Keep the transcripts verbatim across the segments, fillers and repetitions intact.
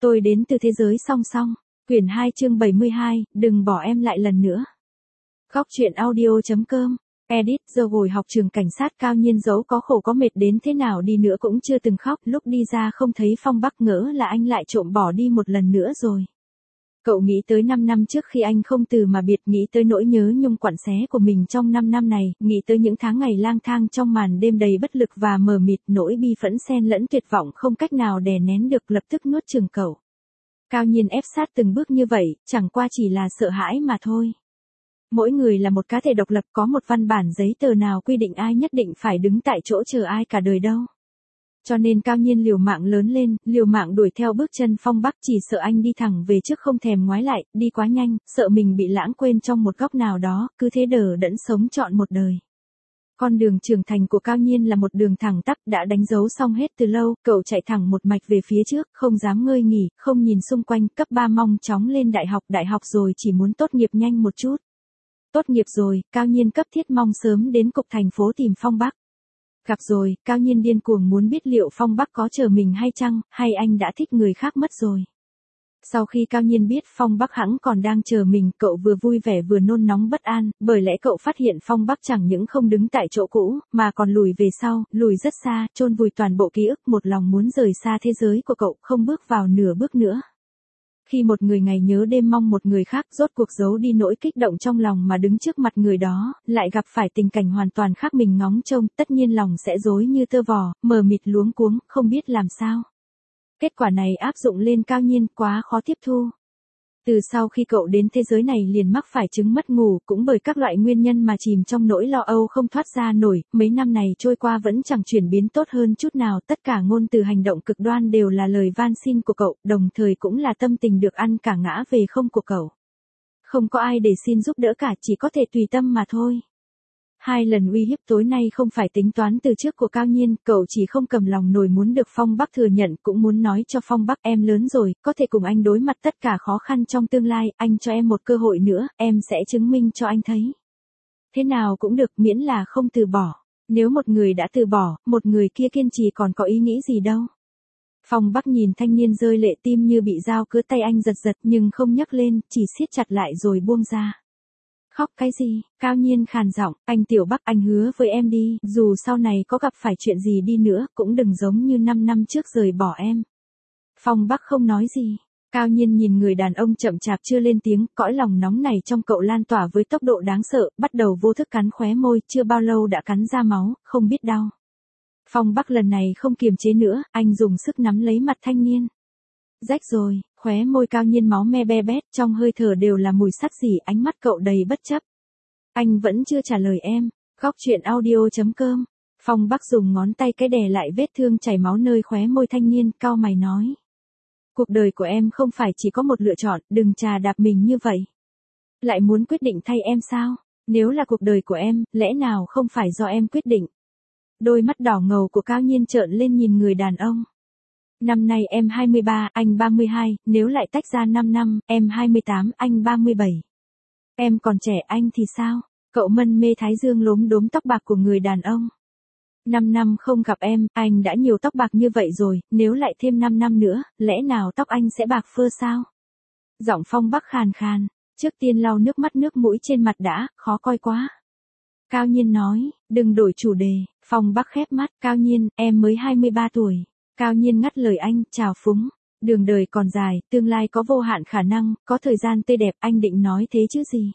Tôi đến từ thế giới song song. Quyển hai chương bảy mươi hai, đừng bỏ em lại lần nữa. Góc truyện audio chấm com. Edit, giờ hồi học trường cảnh sát Cao Nhiên dẫu có khổ có mệt đến thế nào đi nữa cũng chưa từng khóc, lúc đi ra không thấy Phong Bắc ngỡ là anh lại trộm bỏ đi một lần nữa rồi. Cậu nghĩ tới năm năm trước khi anh không từ mà biệt, nghĩ tới nỗi nhớ nhung quặn xé của mình trong năm năm này, nghĩ tới những tháng ngày lang thang trong màn đêm đầy bất lực và mờ mịt, nỗi bi phẫn xen lẫn tuyệt vọng không cách nào đè nén được lập tức nuốt chửng cậu. Cao Nhiên ép sát từng bước như vậy, chẳng qua chỉ là sợ hãi mà thôi. Mỗi người là một cá thể độc lập, có một văn bản giấy tờ nào quy định ai nhất định phải đứng tại chỗ chờ ai cả đời đâu. Cho nên Cao Nhiên liều mạng lớn lên, liều mạng đuổi theo bước chân Phong Bắc, chỉ sợ anh đi thẳng về trước không thèm ngoái lại, đi quá nhanh, sợ mình bị lãng quên trong một góc nào đó, cứ thế đờ đẫn sống trọn một đời. Con đường trưởng thành của Cao Nhiên là một đường thẳng tắp, đã đánh dấu xong hết từ lâu, cậu chạy thẳng một mạch về phía trước, không dám ngơi nghỉ, không nhìn xung quanh, cấp ba mong chóng lên đại học, đại học rồi chỉ muốn tốt nghiệp nhanh một chút. Tốt nghiệp rồi, Cao Nhiên cấp thiết mong sớm đến cục thành phố tìm Phong Bắc. Gặp rồi, Cao Nhiên điên cuồng muốn biết liệu Phong Bắc có chờ mình hay chăng, hay anh đã thích người khác mất rồi. Sau khi Cao Nhiên biết Phong Bắc hẵng còn đang chờ mình, cậu vừa vui vẻ vừa nôn nóng bất an, bởi lẽ cậu phát hiện Phong Bắc chẳng những không đứng tại chỗ cũ, mà còn lùi về sau, lùi rất xa, chôn vùi toàn bộ ký ức, một lòng muốn rời xa thế giới của cậu, không bước vào nửa bước nữa. Khi một người ngày nhớ đêm mong một người khác, rốt cuộc giấu đi nỗi kích động trong lòng mà đứng trước mặt người đó, lại gặp phải tình cảnh hoàn toàn khác mình ngóng trông, tất nhiên lòng sẽ rối như tơ vò, mờ mịt luống cuống, không biết làm sao. Kết quả này áp dụng lên Cao Nhiên quá khó tiếp thu. Từ sau khi cậu đến thế giới này liền mắc phải chứng mất ngủ, cũng bởi các loại nguyên nhân mà chìm trong nỗi lo âu không thoát ra nổi, mấy năm này trôi qua vẫn chẳng chuyển biến tốt hơn chút nào, tất cả ngôn từ hành động cực đoan đều là lời van xin của cậu, đồng thời cũng là tâm tình được ăn cả ngã về không của cậu. Không có ai để xin giúp đỡ cả, chỉ có thể tùy tâm mà thôi. Hai lần uy hiếp tối nay không phải tính toán từ trước của Cao Nhiên, cậu chỉ không cầm lòng nổi muốn được Phong Bắc thừa nhận, cũng muốn nói cho Phong Bắc em lớn rồi, có thể cùng anh đối mặt tất cả khó khăn trong tương lai, anh cho em một cơ hội nữa, em sẽ chứng minh cho anh thấy. Thế nào cũng được, miễn là không từ bỏ. Nếu một người đã từ bỏ, một người kia kiên trì còn có ý nghĩ gì đâu. Phong Bắc nhìn thanh niên rơi lệ, tim như bị dao cứa, tay anh giật giật nhưng không nhấc lên, chỉ siết chặt lại rồi buông ra. Khóc cái gì? Cao Nhiên khàn giọng, anh Tiểu Bắc, anh hứa với em đi, dù sau này có gặp phải chuyện gì đi nữa, cũng đừng giống như năm năm trước rời bỏ em. Phong Bắc không nói gì. Cao Nhiên nhìn người đàn ông chậm chạp chưa lên tiếng, cõi lòng nóng này trong cậu lan tỏa với tốc độ đáng sợ, bắt đầu vô thức cắn khóe môi, chưa bao lâu đã cắn ra máu, không biết đau. Phong Bắc lần này không kiềm chế nữa, anh dùng sức nắm lấy mặt thanh niên. Rách rồi, khóe môi Cao Nhiên máu me be bét, trong hơi thở đều là mùi sắt rỉ, ánh mắt cậu đầy bất chấp. Anh vẫn chưa trả lời em. Góc truyện audio chấm com. Phong Bắc dùng ngón tay cái đè lại vết thương chảy máu nơi khóe môi thanh niên, cau mày nói. Cuộc đời của em không phải chỉ có một lựa chọn, đừng chà đạp mình như vậy. Lại muốn quyết định thay em sao? Nếu là cuộc đời của em, lẽ nào không phải do em quyết định? Đôi mắt đỏ ngầu của Cao Nhiên trợn lên nhìn người đàn ông. Năm nay em hai mươi ba, anh ba mươi hai, nếu lại tách ra năm năm, em hai mươi tám, anh ba mươi bảy. Em còn trẻ, anh thì sao? Cậu mân mê thái dương lốm đốm tóc bạc của người đàn ông. Năm năm không gặp em, anh đã nhiều tóc bạc như vậy rồi, nếu lại thêm năm năm nữa, lẽ nào tóc anh sẽ bạc phơ sao? Giọng Phong Bắc khàn khàn, trước tiên lau nước mắt nước mũi trên mặt đã, khó coi quá. Cao Nhiên nói, đừng đổi chủ đề. Phong Bắc khép mắt, Cao Nhiên, em mới hai mươi ba tuổi. Cao Nhiên ngắt lời anh, chào phúng. Đường đời còn dài, tương lai có vô hạn khả năng, có thời gian tươi đẹp, anh định nói thế chứ gì?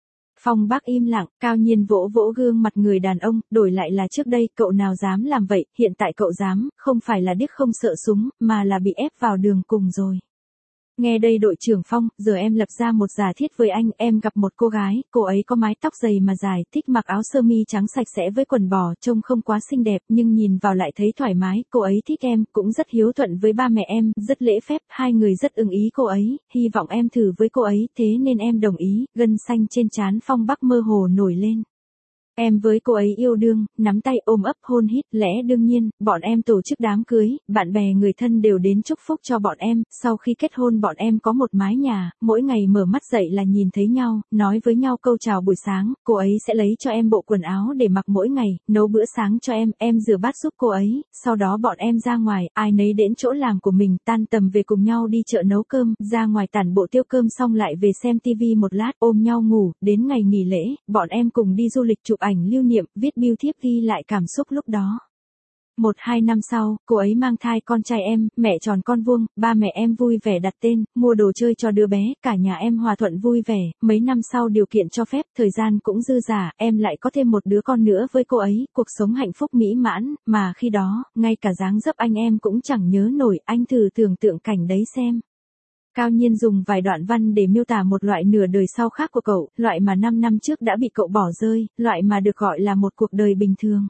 Phong Bắc im lặng, Cao Nhiên vỗ vỗ gương mặt người đàn ông, đổi lại là trước đây, cậu nào dám làm vậy, hiện tại cậu dám, không phải là điếc không sợ súng, mà là bị ép vào đường cùng rồi. Nghe đây đội trưởng Phong, giờ em lập ra một giả thiết với anh, em gặp một cô gái, cô ấy có mái tóc dày mà dài, thích mặc áo sơ mi trắng sạch sẽ với quần bò, trông không quá xinh đẹp, nhưng nhìn vào lại thấy thoải mái, cô ấy thích em, cũng rất hiếu thuận với ba mẹ em, rất lễ phép, hai người rất ưng ý cô ấy, hy vọng em thử với cô ấy, thế nên em đồng ý, gân xanh trên trán Phong Bắc mơ hồ nổi lên. Em với cô ấy yêu đương, nắm tay ôm ấp hôn hít, lẽ đương nhiên, bọn em tổ chức đám cưới, bạn bè người thân đều đến chúc phúc cho bọn em, sau khi kết hôn bọn em có một mái nhà, mỗi ngày mở mắt dậy là nhìn thấy nhau, nói với nhau câu chào buổi sáng, cô ấy sẽ lấy cho em bộ quần áo để mặc mỗi ngày, nấu bữa sáng cho em, em rửa bát giúp cô ấy, sau đó bọn em ra ngoài, ai nấy đến chỗ làm của mình, tan tầm về cùng nhau đi chợ nấu cơm, ra ngoài tản bộ tiêu cơm xong lại về xem tivi một lát, ôm nhau ngủ, đến ngày nghỉ lễ, bọn em cùng đi du lịch chụp ảnh lưu niệm, viết bưu thiếp ghi lại cảm xúc lúc đó. Một hai năm sau, cô ấy mang thai con trai em, mẹ tròn con vuông, ba mẹ em vui vẻ đặt tên, mua đồ chơi cho đứa bé, cả nhà em hòa thuận vui vẻ, mấy năm sau điều kiện cho phép, thời gian cũng dư dả, em lại có thêm một đứa con nữa với cô ấy, cuộc sống hạnh phúc mỹ mãn, mà khi đó, ngay cả dáng dấp anh em cũng chẳng nhớ nổi, anh thử tưởng tượng cảnh đấy xem. Cao Nhiên dùng vài đoạn văn để miêu tả một loại nửa đời sau khác của cậu, loại mà năm năm trước đã bị cậu bỏ rơi, loại mà được gọi là một cuộc đời bình thường.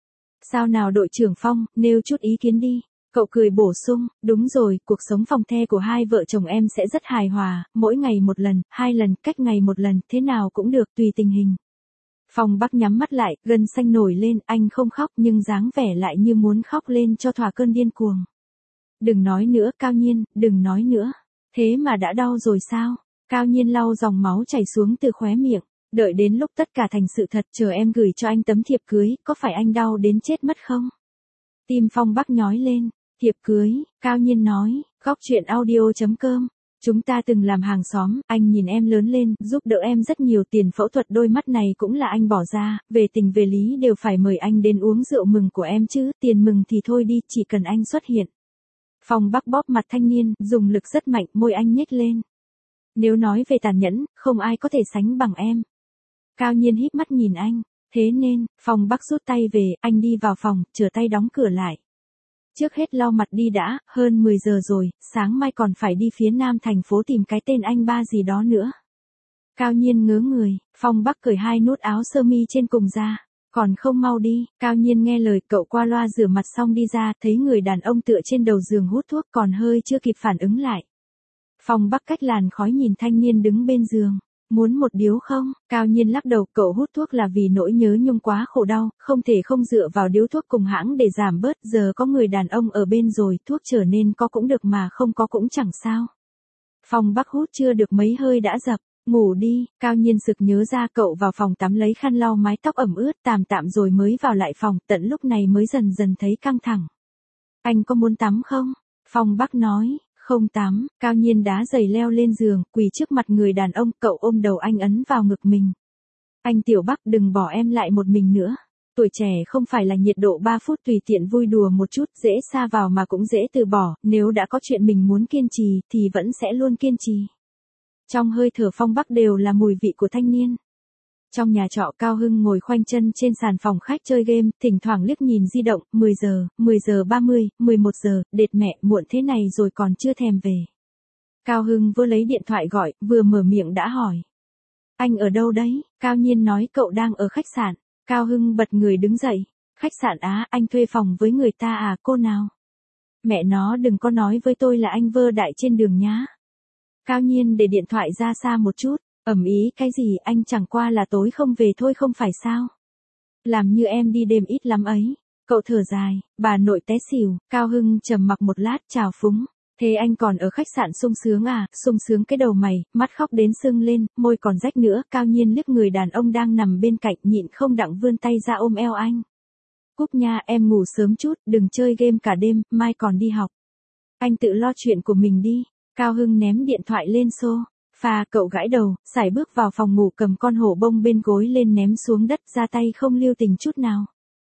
Sao nào đội trưởng Phong, nêu chút ý kiến đi. Cậu cười bổ sung, đúng rồi, cuộc sống phòng the của hai vợ chồng em sẽ rất hài hòa, mỗi ngày một lần, hai lần, cách ngày một lần, thế nào cũng được, tùy tình hình. Phong Bắc nhắm mắt lại, gân xanh nổi lên, anh không khóc nhưng dáng vẻ lại như muốn khóc lên cho thỏa cơn điên cuồng. Đừng nói nữa, Cao Nhiên, đừng nói nữa. Thế mà đã đau rồi sao? Cao Nhiên lau dòng máu chảy xuống từ khóe miệng. Đợi đến lúc tất cả thành sự thật, chờ em gửi cho anh tấm thiệp cưới, có phải anh đau đến chết mất không? Tim Phong Bắc nhói lên. Thiệp cưới, Cao Nhiên nói, góc chuyện audio chấm com. Chúng ta từng làm hàng xóm, anh nhìn em lớn lên, giúp đỡ em rất nhiều, tiền phẫu thuật đôi mắt này cũng là anh bỏ ra, về tình về lý đều phải mời anh đến uống rượu mừng của em chứ, tiền mừng thì thôi đi, chỉ cần anh xuất hiện. Phong Bắc bóp mặt thanh niên, dùng lực rất mạnh, môi anh nhếch lên. Nếu nói về tàn nhẫn, không ai có thể sánh bằng em. Cao Nhiên híp mắt nhìn anh, thế nên, Phong Bắc rút tay về, anh đi vào phòng, chờ tay đóng cửa lại. Trước hết lau mặt đi đã, hơn mười giờ rồi, sáng mai còn phải đi phía nam thành phố tìm cái tên anh ba gì đó nữa. Cao Nhiên ngớ người, Phong Bắc cởi hai nút áo sơ mi trên cùng ra. Còn không mau đi, Cao Nhiên nghe lời cậu qua loa rửa mặt xong đi ra, thấy người đàn ông tựa trên đầu giường hút thuốc còn hơi chưa kịp phản ứng lại. Phong Bắc cách làn khói nhìn thanh niên đứng bên giường. Muốn một điếu không? Cao Nhiên lắc đầu, cậu hút thuốc là vì nỗi nhớ nhung quá khổ đau, không thể không dựa vào điếu thuốc cùng hãng để giảm bớt, giờ có người đàn ông ở bên rồi, thuốc trở nên có cũng được mà không có cũng chẳng sao. Phong Bắc hút chưa được mấy hơi đã dập. Ngủ đi, Cao Nhiên sực nhớ ra cậu vào phòng tắm lấy khăn lau mái tóc ẩm ướt tạm tạm rồi mới vào lại phòng, tận lúc này mới dần dần thấy căng thẳng. Anh có muốn tắm không? Phong Bắc nói, không tắm, Cao Nhiên đá giày leo lên giường, quỳ trước mặt người đàn ông, cậu ôm đầu anh ấn vào ngực mình. Anh Tiểu Bắc đừng bỏ em lại một mình nữa. Tuổi trẻ không phải là nhiệt độ ba phút tùy tiện vui đùa một chút, dễ sa vào mà cũng dễ từ bỏ, nếu đã có chuyện mình muốn kiên trì, thì vẫn sẽ luôn kiên trì. Trong hơi thở Phong Bắc đều là mùi vị của thanh niên. Trong nhà trọ Cao Hưng ngồi khoanh chân trên sàn phòng khách chơi game, thỉnh thoảng liếc nhìn di động, mười giờ, mười giờ ba mươi, mười một giờ, đệt mẹ, muộn thế này rồi còn chưa thèm về. Cao Hưng vừa lấy điện thoại gọi, vừa mở miệng đã hỏi. Anh ở đâu đấy? Cao Nhiên nói cậu đang ở khách sạn. Cao Hưng bật người đứng dậy. Khách sạn á, anh thuê phòng với người ta à, cô nào? Mẹ nó đừng có nói với tôi là anh vơ đại trên đường nhá. Cao Nhiên để điện thoại ra xa một chút, ầm ý cái gì, anh chẳng qua là tối không về thôi không phải sao. Làm như em đi đêm ít lắm ấy. Cậu thở dài, bà nội té xỉu. Cao Hưng trầm mặc một lát, chào phúng. Thế anh còn ở khách sạn sung sướng à? Sung sướng cái đầu mày, mắt khóc đến sưng lên, môi còn rách nữa. Cao Nhiên liếc người đàn ông đang nằm bên cạnh, nhịn không đặng vươn tay ra ôm eo anh. Cúp nha, em ngủ sớm chút, đừng chơi game cả đêm, mai còn đi học. Anh tự lo chuyện của mình đi. Cao Hưng ném điện thoại lên xô. Phà, cậu gãi đầu, sải bước vào phòng ngủ cầm con hổ bông bên gối lên ném xuống đất, ra tay không lưu tình chút nào.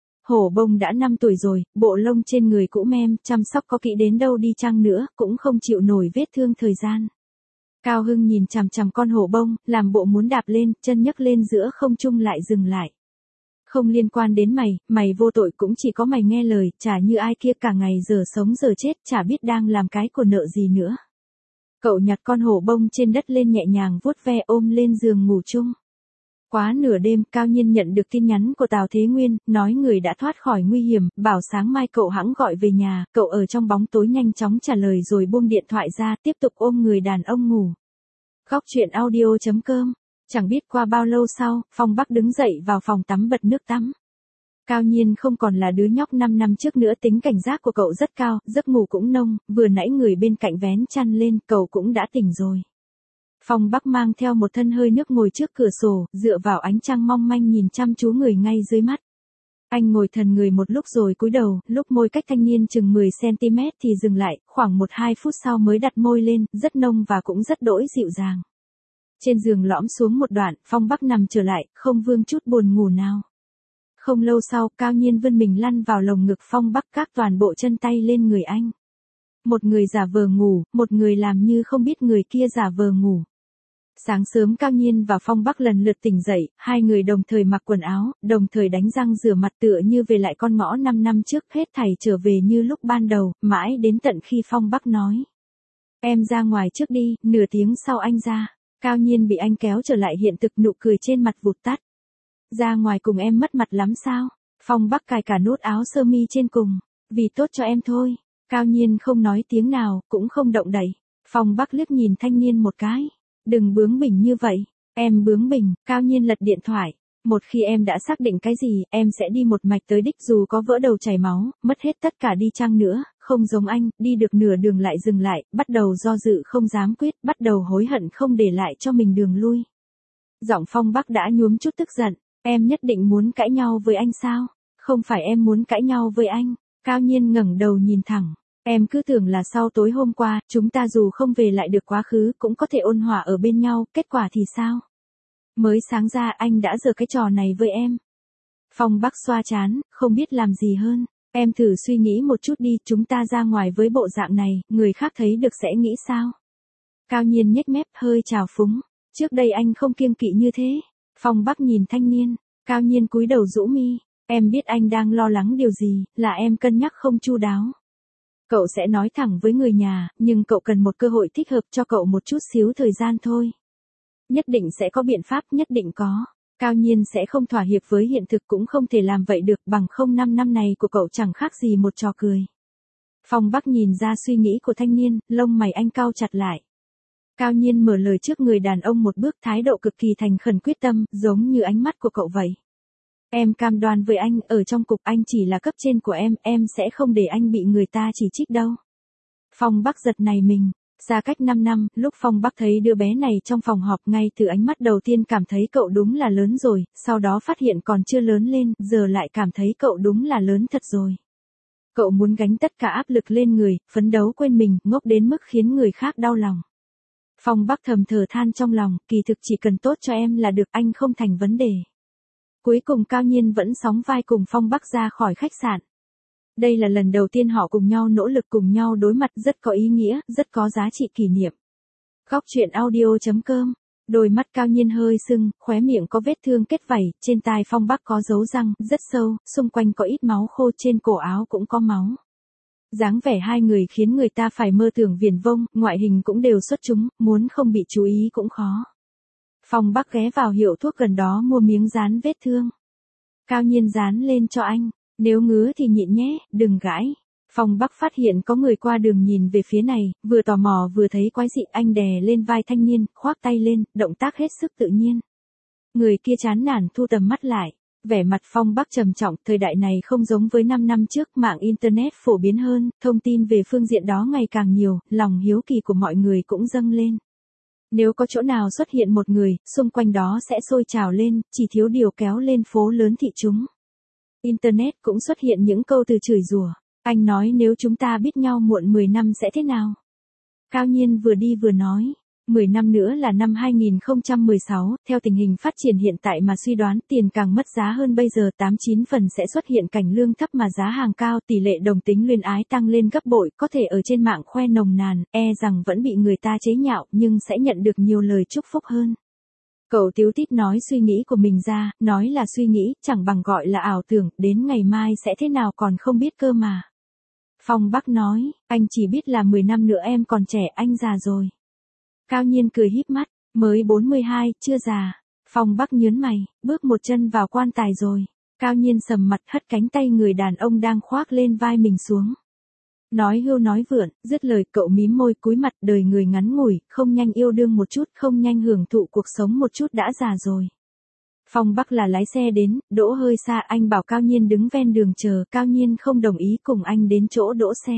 Hổ bông đã năm tuổi rồi, bộ lông trên người cũ mem, chăm sóc có kỹ đến đâu đi chăng nữa, cũng không chịu nổi vết thương thời gian. Cao Hưng nhìn chằm chằm con hổ bông, làm bộ muốn đạp lên, chân nhấc lên giữa không trung lại dừng lại. Không liên quan đến mày, mày vô tội cũng chỉ có mày nghe lời, chả như ai kia cả ngày giờ sống giờ chết, chả biết đang làm cái của nợ gì nữa. Cậu nhặt con hổ bông trên đất lên nhẹ nhàng vuốt ve ôm lên giường ngủ chung. Quá nửa đêm, Cao Nhiên nhận được tin nhắn của Tào Thế Nguyên, nói người đã thoát khỏi nguy hiểm, bảo sáng mai cậu hẵng gọi về nhà, cậu ở trong bóng tối nhanh chóng trả lời rồi buông điện thoại ra, tiếp tục ôm người đàn ông ngủ. Góc chuyện audio chấm com Chẳng biết qua bao lâu sau, Phong Bắc đứng dậy vào phòng tắm bật nước tắm. Cao Nhiên không còn là đứa nhóc năm năm trước nữa, tính cảnh giác của cậu rất cao, giấc ngủ cũng nông, vừa nãy người bên cạnh vén chăn lên, cậu cũng đã tỉnh rồi. Phong Bắc mang theo một thân hơi nước ngồi trước cửa sổ, dựa vào ánh trăng mong manh nhìn chăm chú người ngay dưới mắt. Anh ngồi thần người một lúc rồi cúi đầu, lúc môi cách thanh niên chừng mười xăng-ti-mét thì dừng lại, khoảng một hai phút sau mới đặt môi lên, rất nông và cũng rất đỗi dịu dàng. Trên giường lõm xuống một đoạn, Phong Bắc nằm trở lại, không vương chút buồn ngủ nào. Không lâu sau, Cao Nhiên vươn mình lăn vào lồng ngực Phong Bắc, các toàn bộ chân tay lên người anh. Một người giả vờ ngủ, một người làm như không biết người kia giả vờ ngủ. Sáng sớm Cao Nhiên và Phong Bắc lần lượt tỉnh dậy, hai người đồng thời mặc quần áo, đồng thời đánh răng rửa mặt tựa như về lại con ngõ năm năm trước, hết thảy trở về như lúc ban đầu, mãi đến tận khi Phong Bắc nói. Em ra ngoài trước đi, nửa tiếng sau anh ra. Cao Nhiên bị anh kéo trở lại hiện thực, nụ cười trên mặt vụt tắt. Ra ngoài cùng em mất mặt lắm sao? Phong Bắc cài cả nút áo sơ mi trên cùng. Vì tốt cho em thôi. Cao Nhiên không nói tiếng nào, cũng không động đậy. Phong Bắc liếc nhìn thanh niên một cái. Đừng bướng bỉnh như vậy. Em bướng bỉnh. Cao Nhiên lật điện thoại. Một khi em đã xác định cái gì, em sẽ đi một mạch tới đích dù có vỡ đầu chảy máu, mất hết tất cả đi chăng nữa, không giống anh, đi được nửa đường lại dừng lại, bắt đầu do dự không dám quyết, bắt đầu hối hận không để lại cho mình đường lui. Giọng Phong Bắc đã nhuốm chút tức giận, em nhất định muốn cãi nhau với anh sao? Không phải em muốn cãi nhau với anh. Cao Nhiên ngẩng đầu nhìn thẳng. Em cứ tưởng là sau tối hôm qua, chúng ta dù không về lại được quá khứ, cũng có thể ôn hòa ở bên nhau, kết quả thì sao? Mới sáng ra anh đã giở cái trò này với em. Phong Bắc xoa trán, không biết làm gì hơn. Em thử suy nghĩ một chút đi, chúng ta ra ngoài với bộ dạng này, người khác thấy được sẽ nghĩ sao? Cao Nhiên nhếch mép hơi trào phúng. Trước đây anh không kiêng kỵ như thế. Phong Bắc nhìn thanh niên. Cao Nhiên cúi đầu rũ mi. Em biết anh đang lo lắng điều gì, là em cân nhắc không chu đáo. Cậu sẽ nói thẳng với người nhà, nhưng cậu cần một cơ hội thích hợp, cho cậu một chút xíu thời gian thôi. Nhất định sẽ có biện pháp, nhất định có. Cao Nhiên sẽ không thỏa hiệp với hiện thực, cũng không thể làm vậy được, bằng không năm năm này của cậu chẳng khác gì một trò cười. Phong Bắc nhìn ra suy nghĩ của thanh niên, lông mày anh cau chặt lại. Cao Nhiên mở lời trước người đàn ông một bước, thái độ cực kỳ thành khẩn quyết tâm, giống như ánh mắt của cậu vậy. Em cam đoan với anh, ở trong cục anh chỉ là cấp trên của em, em sẽ không để anh bị người ta chỉ trích đâu. Phong Bắc giật nảy mình. Xa cách năm năm, lúc Phong Bắc thấy đứa bé này trong phòng họp, ngay từ ánh mắt đầu tiên cảm thấy cậu đúng là lớn rồi, sau đó phát hiện còn chưa lớn lên, giờ lại cảm thấy cậu đúng là lớn thật rồi. Cậu muốn gánh tất cả áp lực lên người, phấn đấu quên mình, ngốc đến mức khiến người khác đau lòng. Phong Bắc thầm thở than trong lòng, kỳ thực chỉ cần tốt cho em là được, anh không thành vấn đề. Cuối cùng Cao Nhiên vẫn sóng vai cùng Phong Bắc ra khỏi khách sạn. Đây là lần đầu tiên họ cùng nhau nỗ lực, cùng nhau đối mặt, rất có ý nghĩa, rất có giá trị kỷ niệm. Góc truyện audio chấm com. Đôi mắt Cao Nhiên hơi sưng, khóe miệng có vết thương kết vảy, trên tai Phong Bắc có dấu răng, rất sâu, xung quanh có ít máu khô, trên cổ áo cũng có máu. Dáng vẻ hai người khiến người ta phải mơ tưởng viển vông, ngoại hình cũng đều xuất chúng, muốn không bị chú ý cũng khó. Phong Bắc ghé vào hiệu thuốc gần đó mua miếng dán vết thương. Cao Nhiên dán lên cho anh. Nếu ngứa thì nhịn nhé, đừng gãi. Phong Bắc phát hiện có người qua đường nhìn về phía này, vừa tò mò vừa thấy quái dị, anh đè lên vai thanh niên, khoác tay lên, động tác hết sức tự nhiên. Người kia chán nản thu tầm mắt lại. Vẻ mặt Phong Bắc trầm trọng, thời đại này không giống với năm năm trước, mạng Internet phổ biến hơn, thông tin về phương diện đó ngày càng nhiều, lòng hiếu kỳ của mọi người cũng dâng lên. Nếu có chỗ nào xuất hiện một người, xung quanh đó sẽ sôi trào lên, chỉ thiếu điều kéo lên phố lớn thị chúng. Internet cũng xuất hiện những câu từ chửi rủa. Anh nói nếu chúng ta biết nhau muộn mười năm sẽ thế nào? Cao Nhiên vừa đi vừa nói. mười năm nữa là năm hai nghìn không trăm mười sáu, theo tình hình phát triển hiện tại mà suy đoán, tiền càng mất giá hơn bây giờ, tám chín phần sẽ xuất hiện cảnh lương thấp mà giá hàng cao, tỷ lệ đồng tính luyến ái tăng lên gấp bội, có thể ở trên mạng khoe nồng nàn, e rằng vẫn bị người ta chế nhạo, nhưng sẽ nhận được nhiều lời chúc phúc hơn. Cậu tíu tít nói suy nghĩ của mình ra, nói là suy nghĩ, chẳng bằng gọi là ảo tưởng, đến ngày mai sẽ thế nào còn không biết cơ mà. Phong Bắc nói, anh chỉ biết là mười năm nữa em còn trẻ, anh già rồi. Cao Nhiên cười híp mắt, mới bốn mươi hai, chưa già. Phong Bắc nhớn mày, bước một chân vào quan tài rồi. Cao Nhiên sầm mặt, hất cánh tay người đàn ông đang khoác lên vai mình xuống. Nói hưu nói vượn, dứt lời cậu mím môi cúi mặt, đời người ngắn ngủi, không nhanh yêu đương một chút, không nhanh hưởng thụ cuộc sống một chút đã già rồi. Phong Bắc là lái xe đến, đỗ hơi xa, anh bảo Cao Nhiên đứng ven đường chờ, Cao Nhiên không đồng ý cùng anh đến chỗ đỗ xe.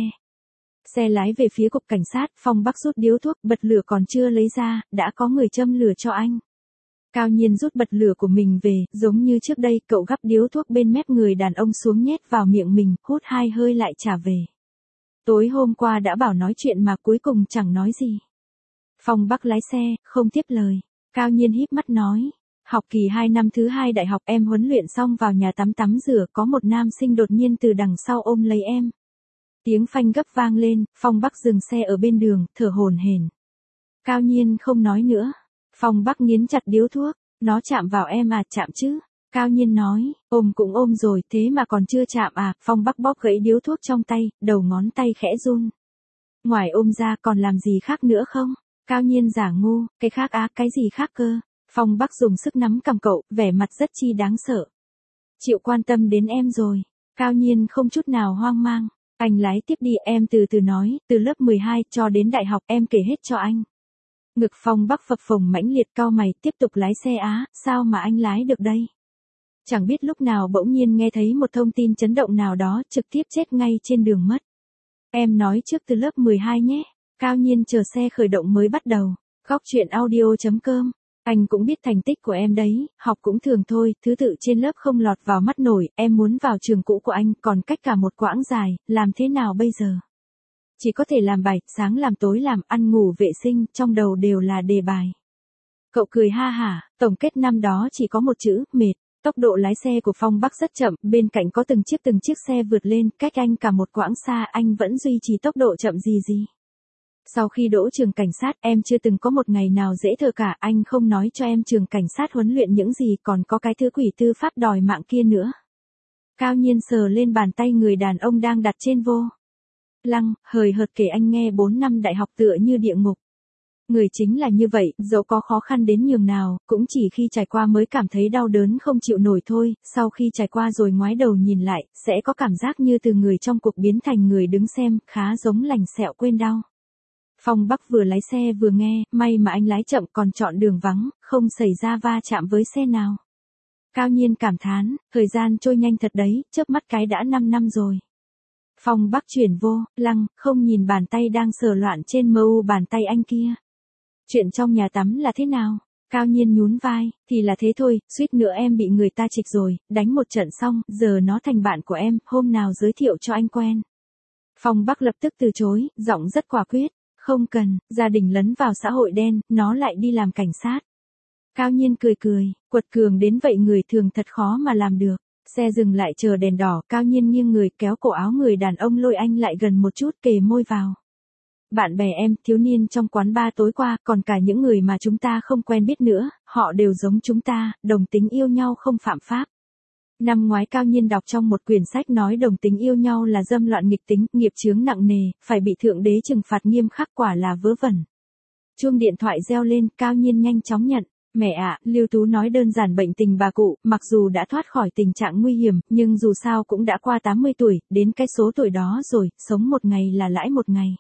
Xe lái về phía cục cảnh sát, Phong Bắc rút điếu thuốc, bật lửa còn chưa lấy ra, đã có người châm lửa cho anh. Cao Nhiên rút bật lửa của mình về, giống như trước đây, cậu gắp điếu thuốc bên mép người đàn ông xuống nhét vào miệng mình, hút hai hơi lại trả về. Tối hôm qua đã bảo nói chuyện mà cuối cùng chẳng nói gì. Phong Bắc lái xe, không tiếp lời. Cao Nhiên híp mắt nói. Học kỳ hai năm thứ hai đại học em huấn luyện xong vào nhà tắm tắm rửa, có một nam sinh đột nhiên từ đằng sau ôm lấy em. Tiếng phanh gấp vang lên, Phong Bắc dừng xe ở bên đường, thở hổn hển. Cao Nhiên không nói nữa. Phong Bắc nghiến chặt điếu thuốc. Nó chạm vào em à? Chạm chứ. Cao Nhiên nói, ôm cũng ôm rồi, thế mà còn chưa chạm à? Phong Bắc bóp gãy điếu thuốc trong tay, đầu ngón tay khẽ run. Ngoài ôm ra còn làm gì khác nữa không? Cao Nhiên giả ngu, cái khác á, cái gì khác cơ? Phong Bắc dùng sức nắm cằm cậu, vẻ mặt rất chi đáng sợ. Chịu quan tâm đến em rồi. Cao Nhiên không chút nào hoang mang. Anh lái tiếp đi, em từ từ nói, từ lớp mười hai cho đến đại học em kể hết cho anh. Ngực Phong Bắc phập phồng mãnh liệt, cau mày, tiếp tục lái xe á, sao mà anh lái được đây? Chẳng biết lúc nào bỗng nhiên nghe thấy một thông tin chấn động nào đó, trực tiếp chết ngay trên đường mất. Em nói trước từ lớp mười hai nhé. Cao Nhiên chờ xe khởi động mới bắt đầu. Góc chuyện audio chấm com. Anh cũng biết thành tích của em đấy, học cũng thường thôi, thứ tự trên lớp không lọt vào mắt nổi, em muốn vào trường cũ của anh, còn cách cả một quãng dài, làm thế nào bây giờ? Chỉ có thể làm bài, sáng làm tối làm, ăn ngủ vệ sinh, trong đầu đều là đề bài. Cậu cười ha hả, tổng kết năm đó chỉ có một chữ, mệt. Tốc độ lái xe của Phong Bắc rất chậm, bên cạnh có từng chiếc từng chiếc xe vượt lên, cách anh cả một quãng xa, anh vẫn duy trì tốc độ chậm gì gì. Sau khi đỗ trường cảnh sát, em chưa từng có một ngày nào dễ thở cả, anh không nói cho em trường cảnh sát huấn luyện những gì, còn có cái thứ quỷ tư pháp đòi mạng kia nữa. Cao Nhiên sờ lên bàn tay người đàn ông đang đặt trên vô lăng, hời hợt kể anh nghe bốn năm đại học tựa như địa ngục. Người chính là như vậy, dẫu có khó khăn đến nhường nào, cũng chỉ khi trải qua mới cảm thấy đau đớn không chịu nổi thôi, sau khi trải qua rồi ngoái đầu nhìn lại, sẽ có cảm giác như từ người trong cuộc biến thành người đứng xem, khá giống lành sẹo quên đau. Phong Bắc vừa lái xe vừa nghe, may mà anh lái chậm còn chọn đường vắng, không xảy ra va chạm với xe nào. Cao Nhiên cảm thán, thời gian trôi nhanh thật đấy, chớp mắt cái đã năm năm rồi. Phong Bắc chuyển vô lăng, không nhìn bàn tay đang sờ loạn trên mờ u bàn tay anh kia. Chuyện trong nhà tắm là thế nào? Cao Nhiên nhún vai, thì là thế thôi, suýt nữa em bị người ta trịch rồi, đánh một trận xong, giờ nó thành bạn của em, hôm nào giới thiệu cho anh quen. Phong Bắc lập tức từ chối, giọng rất quả quyết, không cần, gia đình lấn vào xã hội đen, nó lại đi làm cảnh sát. Cao Nhiên cười cười, quật cường đến vậy người thường thật khó mà làm được. Xe dừng lại chờ đèn đỏ, Cao Nhiên nghiêng người kéo cổ áo người đàn ông lôi anh lại gần một chút, kề môi vào. Bạn bè em, thiếu niên trong quán bar tối qua, còn cả những người mà chúng ta không quen biết nữa, họ đều giống chúng ta, đồng tính yêu nhau không phạm pháp. Năm ngoái Cao Nhiên đọc trong một quyển sách nói đồng tính yêu nhau là dâm loạn nghịch tính, nghiệp chướng nặng nề, phải bị thượng đế trừng phạt nghiêm khắc, quả là vớ vẩn. Chuông điện thoại reo lên, Cao Nhiên nhanh chóng nhận. Mẹ ạ, Lưu Tú nói đơn giản bệnh tình bà cụ, mặc dù đã thoát khỏi tình trạng nguy hiểm, nhưng dù sao cũng đã qua tám mươi tuổi, đến cái số tuổi đó rồi, sống một ngày là lãi một ngày.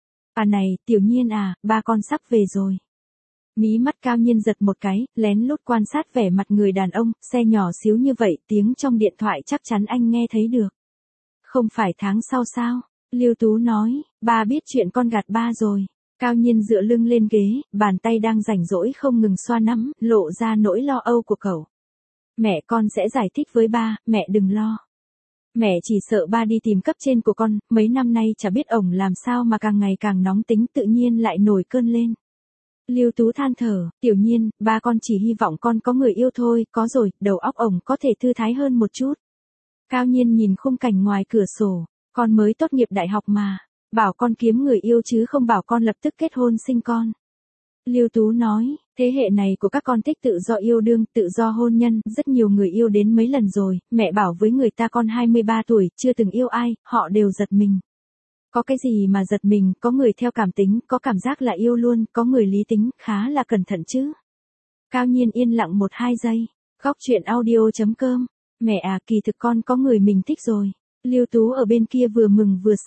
À này, Tiểu Nhiên à, ba con sắp về rồi. Mí mắt Cao Nhiên giật một cái, lén lút quan sát vẻ mặt người đàn ông, xe nhỏ xíu như vậy, tiếng trong điện thoại chắc chắn anh nghe thấy được. Không phải tháng sau sao? Lưu Tú nói, ba biết chuyện con gạt ba rồi. Cao Nhiên dựa lưng lên ghế, bàn tay đang rảnh rỗi không ngừng xoa nắm, lộ ra nỗi lo âu của cậu. Mẹ con sẽ giải thích với ba, mẹ đừng lo. Mẹ chỉ sợ ba đi tìm cấp trên của con, mấy năm nay chả biết ổng làm sao mà càng ngày càng nóng tính tự nhiên lại nổi cơn lên. Lưu Tú than thở, Tiểu Nhiên, ba con chỉ hy vọng con có người yêu thôi, có rồi, đầu óc ổng có thể thư thái hơn một chút. Cao Nhiên nhìn khung cảnh ngoài cửa sổ, con mới tốt nghiệp đại học mà. Bảo con kiếm người yêu chứ không bảo con lập tức kết hôn sinh con. Lưu Tú nói, thế hệ này của các con thích tự do yêu đương, tự do hôn nhân, rất nhiều người yêu đến mấy lần rồi, mẹ bảo với người ta con hai mươi ba tuổi, chưa từng yêu ai, họ đều giật mình. Có cái gì mà giật mình, có người theo cảm tính, có cảm giác là yêu luôn, có người lý tính, khá là cẩn thận chứ. Cao Nhiên yên lặng một hai giây, góc chuyện audio chấm com, mẹ à kỳ thực con có người mình thích rồi. Lưu Tú ở bên kia vừa mừng vừa sợ.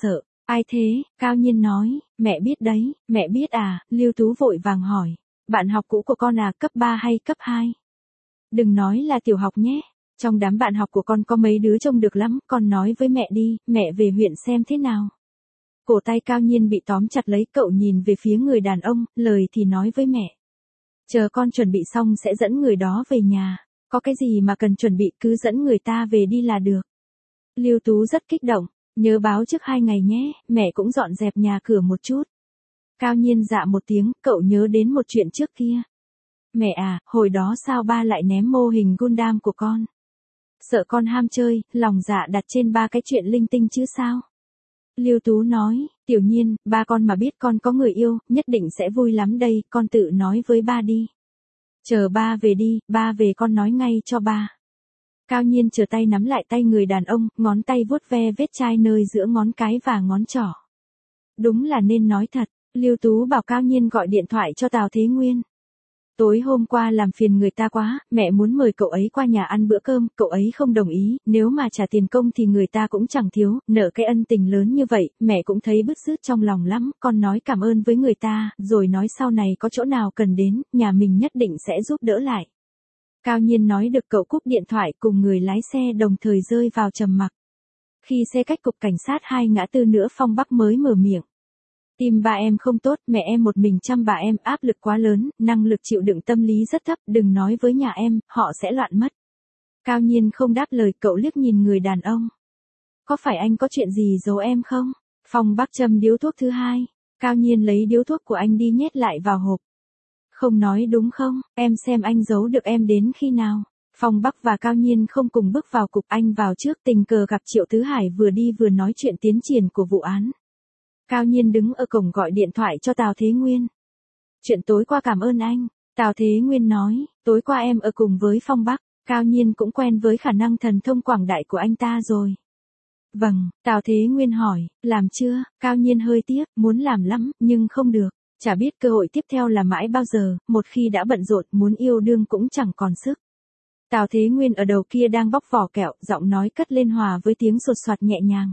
Ai thế? Cao Nhiên nói, mẹ biết đấy, mẹ biết à, Lưu Tú vội vàng hỏi. Bạn học cũ của con à, cấp ba hay cấp hai? Đừng nói là tiểu học nhé. Trong đám bạn học của con có mấy đứa trông được lắm, con nói với mẹ đi, mẹ về huyện xem thế nào. Cổ tay Cao Nhiên bị tóm chặt lấy, cậu nhìn về phía người đàn ông, lời thì nói với mẹ. Chờ con chuẩn bị xong sẽ dẫn người đó về nhà, có cái gì mà cần chuẩn bị cứ dẫn người ta về đi là được. Lưu Tú rất kích động, nhớ báo trước hai ngày nhé, mẹ cũng dọn dẹp nhà cửa một chút. Cao Nhiên dạ một tiếng, cậu nhớ đến một chuyện trước kia. Mẹ à, hồi đó sao ba lại ném mô hình Gundam của con? Sợ con ham chơi, lòng dạ đặt trên ba cái chuyện linh tinh chứ sao? Lưu Tú nói, Tiểu Nhiên, ba con mà biết con có người yêu, nhất định sẽ vui lắm đây, con tự nói với ba đi. Chờ ba về đi, ba về con nói ngay cho ba. Cao Nhiên chờ tay nắm lại tay người đàn ông, ngón tay vuốt ve vết chai nơi giữa ngón cái và ngón trỏ. Đúng là nên nói thật, Lưu Tú bảo Cao Nhiên gọi điện thoại cho Tào Thế Nguyên. Tối hôm qua làm phiền người ta quá, mẹ muốn mời cậu ấy qua nhà ăn bữa cơm, cậu ấy không đồng ý, nếu mà trả tiền công thì người ta cũng chẳng thiếu, nợ cái ân tình lớn như vậy, mẹ cũng thấy bứt rứt trong lòng lắm, con nói cảm ơn với người ta, rồi nói sau này có chỗ nào cần đến, nhà mình nhất định sẽ giúp đỡ lại. Cao Nhiên nói được cậu cúp điện thoại cùng người lái xe đồng thời rơi vào trầm mặc. Khi xe cách cục cảnh sát hai ngã tư nữa Phong Bắc mới mở miệng. Tim ba em không tốt, mẹ em một mình chăm bà em, áp lực quá lớn, năng lực chịu đựng tâm lý rất thấp, đừng nói với nhà em, họ sẽ loạn mất. Cao Nhiên không đáp lời, cậu liếc nhìn người đàn ông. Có phải anh có chuyện gì giấu em không? Phong Bắc châm điếu thuốc thứ hai. Cao Nhiên lấy điếu thuốc của anh đi nhét lại vào hộp. Không nói đúng không, em xem anh giấu được em đến khi nào. Phong Bắc và Cao Nhiên không cùng bước vào cục, anh vào trước, tình cờ gặp Triệu Tứ Hải vừa đi vừa nói chuyện tiến triển của vụ án. Cao Nhiên đứng ở cổng gọi điện thoại cho Tào Thế Nguyên. Chuyện tối qua cảm ơn anh, Tào Thế Nguyên nói, tối qua em ở cùng với Phong Bắc, Cao Nhiên cũng quen với khả năng thần thông quảng đại của anh ta rồi. Vâng, Tào Thế Nguyên hỏi, làm chưa? Cao Nhiên hơi tiếc, muốn làm lắm, nhưng không được, chả biết cơ hội tiếp theo là mãi bao giờ, một khi đã bận rộn muốn yêu đương cũng chẳng còn sức. Tào Thế Nguyên ở đầu kia đang bóc vỏ kẹo, giọng nói cất lên hòa với tiếng sột soạt nhẹ nhàng.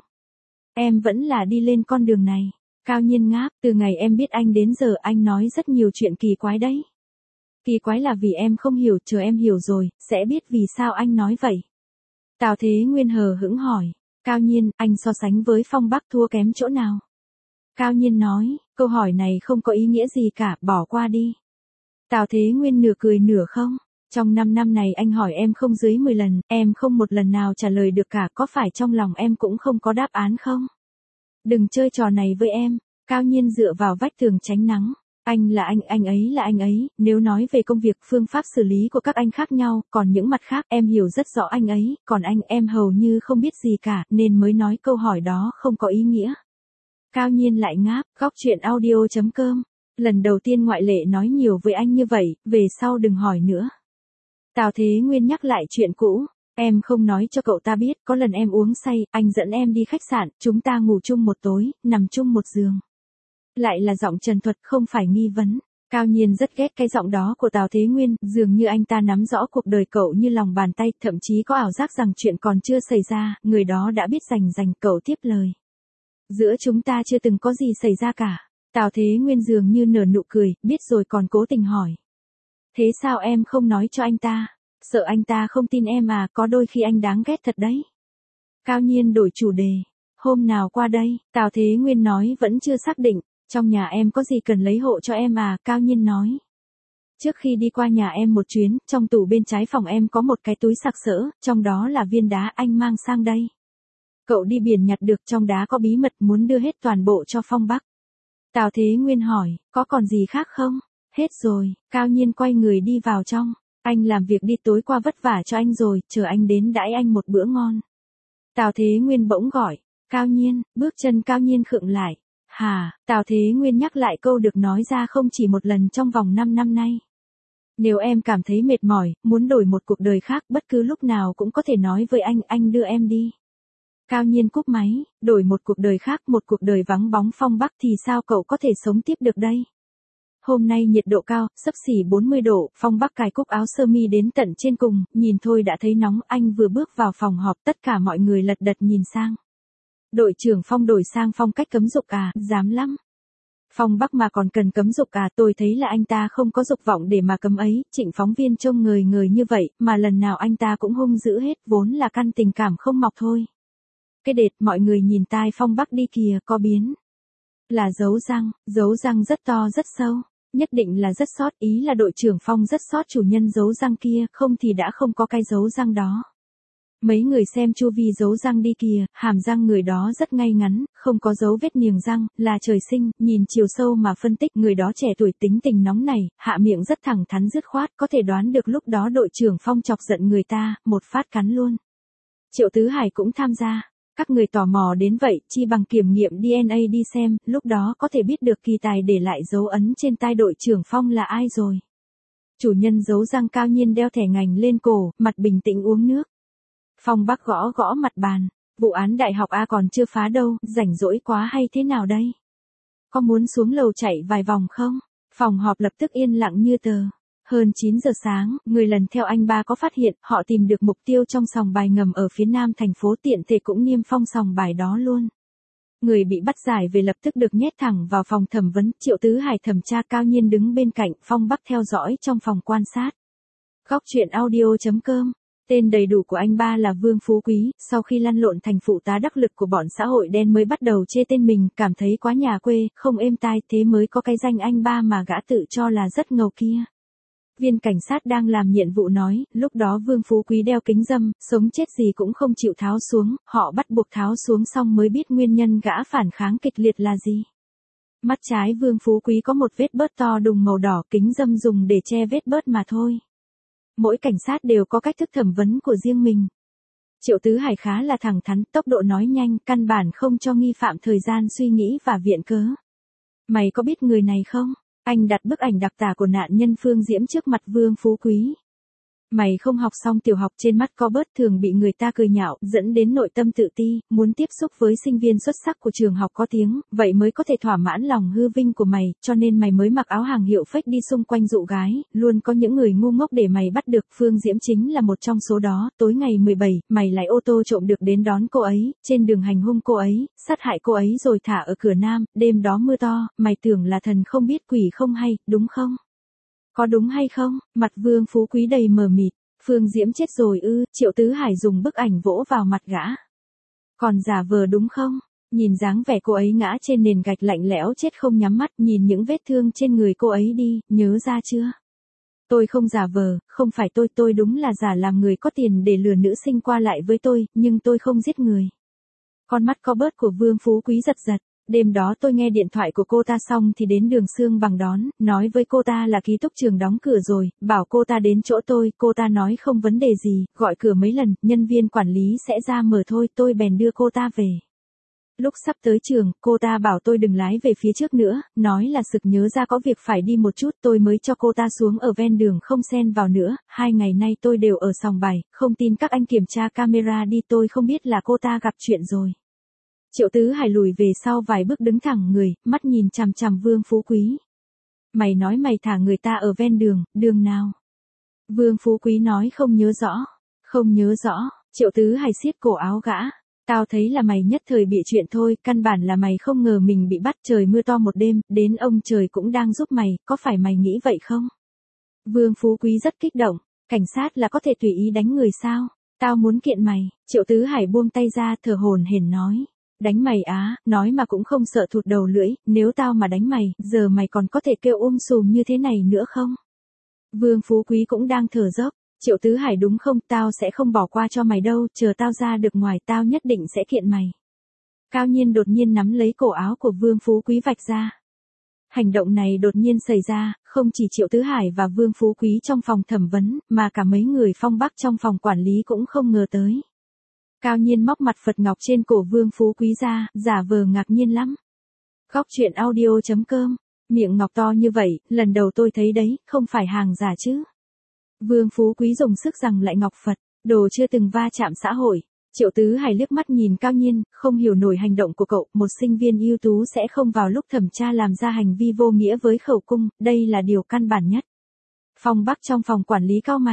Em vẫn là đi lên con đường này. Cao Nhiên ngáp, từ ngày em biết anh đến giờ anh nói rất nhiều chuyện kỳ quái đấy. Kỳ quái là vì em không hiểu, chờ em hiểu rồi, sẽ biết vì sao anh nói vậy. Tào Thế Nguyên hờ hững hỏi, Cao Nhiên, anh so sánh với Phong Bắc thua kém chỗ nào? Cao Nhiên nói, câu hỏi này không có ý nghĩa gì cả, bỏ qua đi. Tào Thế Nguyên nửa cười nửa không. Trong năm năm này anh hỏi em không dưới mười lần, em không một lần nào trả lời được cả, có phải trong lòng em cũng không có đáp án không? Đừng chơi trò này với em. Cao Nhiên dựa vào vách tường tránh nắng. Anh là anh, anh ấy là anh ấy, nếu nói về công việc, phương pháp xử lý của các anh khác nhau, còn những mặt khác em hiểu rất rõ anh ấy, còn anh em hầu như không biết gì cả, nên mới nói câu hỏi đó không có ý nghĩa. Cao Nhiên lại ngáp, góc truyện audio chấm com. Lần đầu tiên ngoại lệ nói nhiều với anh như vậy, về sau đừng hỏi nữa. Tào Thế Nguyên nhắc lại chuyện cũ. Em không nói cho cậu ta biết, có lần em uống say, anh dẫn em đi khách sạn, chúng ta ngủ chung một tối, nằm chung một giường. Lại là giọng trần thuật, không phải nghi vấn. Cao Nhiên rất ghét cái giọng đó của Tào Thế Nguyên, dường như anh ta nắm rõ cuộc đời cậu như lòng bàn tay, thậm chí có ảo giác rằng chuyện còn chưa xảy ra, người đó đã biết rành rành. Cậu tiếp lời. Giữa chúng ta chưa từng có gì xảy ra cả. Tào Thế Nguyên dường như nở nụ cười, biết rồi còn cố tình hỏi. Thế sao em không nói cho anh ta? Sợ anh ta không tin em à, có đôi khi anh đáng ghét thật đấy. Cao Nhiên đổi chủ đề. Hôm nào qua đây, Tào Thế Nguyên nói vẫn chưa xác định, trong nhà em có gì cần lấy hộ cho em à, Cao Nhiên nói. Trước khi đi qua nhà em một chuyến, trong tủ bên trái phòng em có một cái túi sặc sỡ, trong đó là viên đá anh mang sang đây. Cậu đi biển nhặt được, trong đá có bí mật, muốn đưa hết toàn bộ cho Phong Bắc. Tào Thế Nguyên hỏi, có còn gì khác không? Hết rồi, Cao Nhiên quay người đi vào trong. Anh làm việc đi, tối qua vất vả cho anh rồi, chờ anh đến đãi anh một bữa ngon. Tào Thế Nguyên bỗng gọi, Cao Nhiên, bước chân Cao Nhiên khựng lại. Hà, Tào Thế Nguyên nhắc lại câu được nói ra không chỉ một lần trong vòng năm năm nay. Nếu em cảm thấy mệt mỏi, muốn đổi một cuộc đời khác, bất cứ lúc nào cũng có thể nói với anh, anh đưa em đi. Cao Nhiên cúp máy, đổi một cuộc đời khác, một cuộc đời vắng bóng Phong Bắc thì sao cậu có thể sống tiếp được đây? Hôm nay nhiệt độ cao, xấp xỉ bốn mươi độ, Phong Bắc cài cúc áo sơ mi đến tận trên cùng, nhìn thôi đã thấy nóng, anh vừa bước vào phòng họp, tất cả mọi người lật đật nhìn sang. Đội trưởng Phong đổi sang phong cách cấm dục à, dám lắm. Phong Bắc mà còn cần cấm dục à, tôi thấy là anh ta không có dục vọng để mà cấm ấy. Trịnh phóng viên trông người người như vậy, mà lần nào anh ta cũng hung dữ hết, vốn là căn tình cảm không mọc thôi. Cái đệt, mọi người nhìn tai Phong Bắc đi kìa, có biến. Là dấu răng, dấu răng rất to rất sâu. Nhất định là rất sót, ý là đội trưởng Phong rất sót chủ nhân dấu răng kia, không thì đã không có cái dấu răng đó. Mấy người xem chu vi dấu răng đi kìa, hàm răng người đó rất ngay ngắn, không có dấu vết niềng răng, là trời sinh, nhìn chiều sâu mà phân tích người đó trẻ tuổi tính tình nóng này, hạ miệng rất thẳng thắn dứt khoát, có thể đoán được lúc đó đội trưởng Phong chọc giận người ta, một phát cắn luôn. Triệu Tứ Hải cũng tham gia. Các người tò mò đến vậy, chi bằng kiểm nghiệm đê en a đi xem, lúc đó có thể biết được kỳ tài để lại dấu ấn trên tai đội trưởng Phong là ai rồi. Chủ nhân dấu răng Cao Nhiên đeo thẻ ngành lên cổ, mặt bình tĩnh uống nước. Phong Bắc gõ gõ mặt bàn, vụ án đại học A còn chưa phá đâu, rảnh rỗi quá hay thế nào đây? Có muốn xuống lầu chạy vài vòng không? Phòng họp lập tức yên lặng như tờ. Hơn chín giờ sáng, người lần theo anh ba có phát hiện họ tìm được mục tiêu trong sòng bài ngầm ở phía nam thành phố, tiện thể cũng niêm phong sòng bài đó luôn. Người bị bắt giải về lập tức được nhét thẳng vào phòng thẩm vấn. Triệu Tứ Hải thẩm tra Cao Nhiên đứng bên cạnh, Phong Bắc theo dõi trong phòng quan sát. Góc truyện audio chấm com. Tên đầy đủ của anh ba là Vương Phú Quý, sau khi lăn lộn thành phụ tá đắc lực của bọn xã hội đen mới bắt đầu chê tên mình, cảm thấy quá nhà quê, không êm tai, thế mới có cái danh anh ba mà gã tự cho là rất ngầu kia. Viên cảnh sát đang làm nhiệm vụ nói, lúc đó Vương Phú Quý đeo kính râm, sống chết gì cũng không chịu tháo xuống, họ bắt buộc tháo xuống xong mới biết nguyên nhân gã phản kháng kịch liệt là gì. Mắt trái Vương Phú Quý có một vết bớt to đùng màu đỏ, kính râm dùng để che vết bớt mà thôi. Mỗi cảnh sát đều có cách thức thẩm vấn của riêng mình. Triệu Tứ Hải khá là thẳng thắn, tốc độ nói nhanh, căn bản không cho nghi phạm thời gian suy nghĩ và viện cớ. Mày có biết người này không? Anh đặt bức ảnh đặc tả của nạn nhân Phương Diễm trước mặt Vương Phú Quý. Mày không học xong tiểu học, trên mắt có bớt, thường bị người ta cười nhạo, dẫn đến nội tâm tự ti, muốn tiếp xúc với sinh viên xuất sắc của trường học có tiếng, vậy mới có thể thỏa mãn lòng hư vinh của mày, cho nên mày mới mặc áo hàng hiệu fake đi xung quanh dụ gái, luôn có những người ngu ngốc để mày bắt được. Phương Diễm chính là một trong số đó. Tối ngày mười bảy, mày lái ô tô trộm được đến đón cô ấy, trên đường hành hung cô ấy, sát hại cô ấy rồi thả ở cửa Nam, đêm đó mưa to, mày tưởng là thần không biết quỷ không hay, đúng không? Có đúng hay không? Mặt Vương Phú Quý đầy mờ mịt. Phương Diễm chết rồi ư? Triệu Tứ Hải dùng bức ảnh vỗ vào mặt gã. Còn giả vờ đúng không? Nhìn dáng vẻ cô ấy ngã trên nền gạch lạnh lẽo chết không nhắm mắt, nhìn những vết thương trên người cô ấy đi, nhớ ra chưa? Tôi không giả vờ, không phải tôi, tôi đúng là giả làm người có tiền để lừa nữ sinh qua lại với tôi, nhưng tôi không giết người. Con mắt có bớt của Vương Phú Quý giật giật. Đêm đó tôi nghe điện thoại của cô ta xong thì đến đường Sương Bằng đón, nói với cô ta là ký túc trường đóng cửa rồi, bảo cô ta đến chỗ tôi, cô ta nói không vấn đề gì, gọi cửa mấy lần, nhân viên quản lý sẽ ra mở thôi, tôi bèn đưa cô ta về. Lúc sắp tới trường, cô ta bảo tôi đừng lái về phía trước nữa, nói là sực nhớ ra có việc phải đi một chút, tôi mới cho cô ta xuống ở ven đường không xen vào nữa. Hai ngày nay tôi đều ở sòng bài, không tin các anh kiểm tra camera đi, tôi không biết là cô ta gặp chuyện rồi. Triệu Tứ Hải lùi về sau vài bước đứng thẳng người, mắt nhìn chằm chằm Vương Phú Quý. Mày nói mày thả người ta ở ven đường, đường nào? Vương Phú Quý nói không nhớ rõ. Không nhớ rõ. Triệu Tứ Hải siết cổ áo gã. Tao thấy là mày nhất thời bịa chuyện thôi, căn bản là mày không ngờ mình bị bắt, trời mưa to một đêm, đến ông trời cũng đang giúp mày, có phải mày nghĩ vậy không? Vương Phú Quý rất kích động, cảnh sát là có thể tùy ý đánh người sao? Tao muốn kiện mày. Triệu Tứ Hải buông tay ra, thở hổn hển nói. Đánh mày á, nói mà cũng không sợ thụt đầu lưỡi, nếu tao mà đánh mày, giờ mày còn có thể kêu um sùm như thế này nữa không? Vương Phú Quý cũng đang thở dốc. Triệu Tứ Hải đúng không, tao sẽ không bỏ qua cho mày đâu, chờ tao ra được ngoài tao nhất định sẽ kiện mày. Cao Nhiên đột nhiên nắm lấy cổ áo của Vương Phú Quý vạch ra. Hành động này đột nhiên xảy ra, không chỉ Triệu Tứ Hải và Vương Phú Quý trong phòng thẩm vấn, mà cả mấy người Phong Bắc trong phòng quản lý cũng không ngờ tới. Cao Nhiên móc mặt Phật ngọc trên cổ Vương Phú Quý ra, giả vờ ngạc nhiên lắm. Góc truyện audio chấm com, miệng ngọc to như vậy, lần đầu tôi thấy đấy, không phải hàng giả chứ. Vương Phú Quý dùng sức giằng lại ngọc Phật, đồ chưa từng va chạm xã hội. Triệu Tứ Hải liếc mắt nhìn Cao Nhiên, không hiểu nổi hành động của cậu, một sinh viên ưu tú sẽ không vào lúc thẩm tra làm ra hành vi vô nghĩa với khẩu cung, đây là điều căn bản nhất. Phong Bắc trong phòng quản lý cau mày.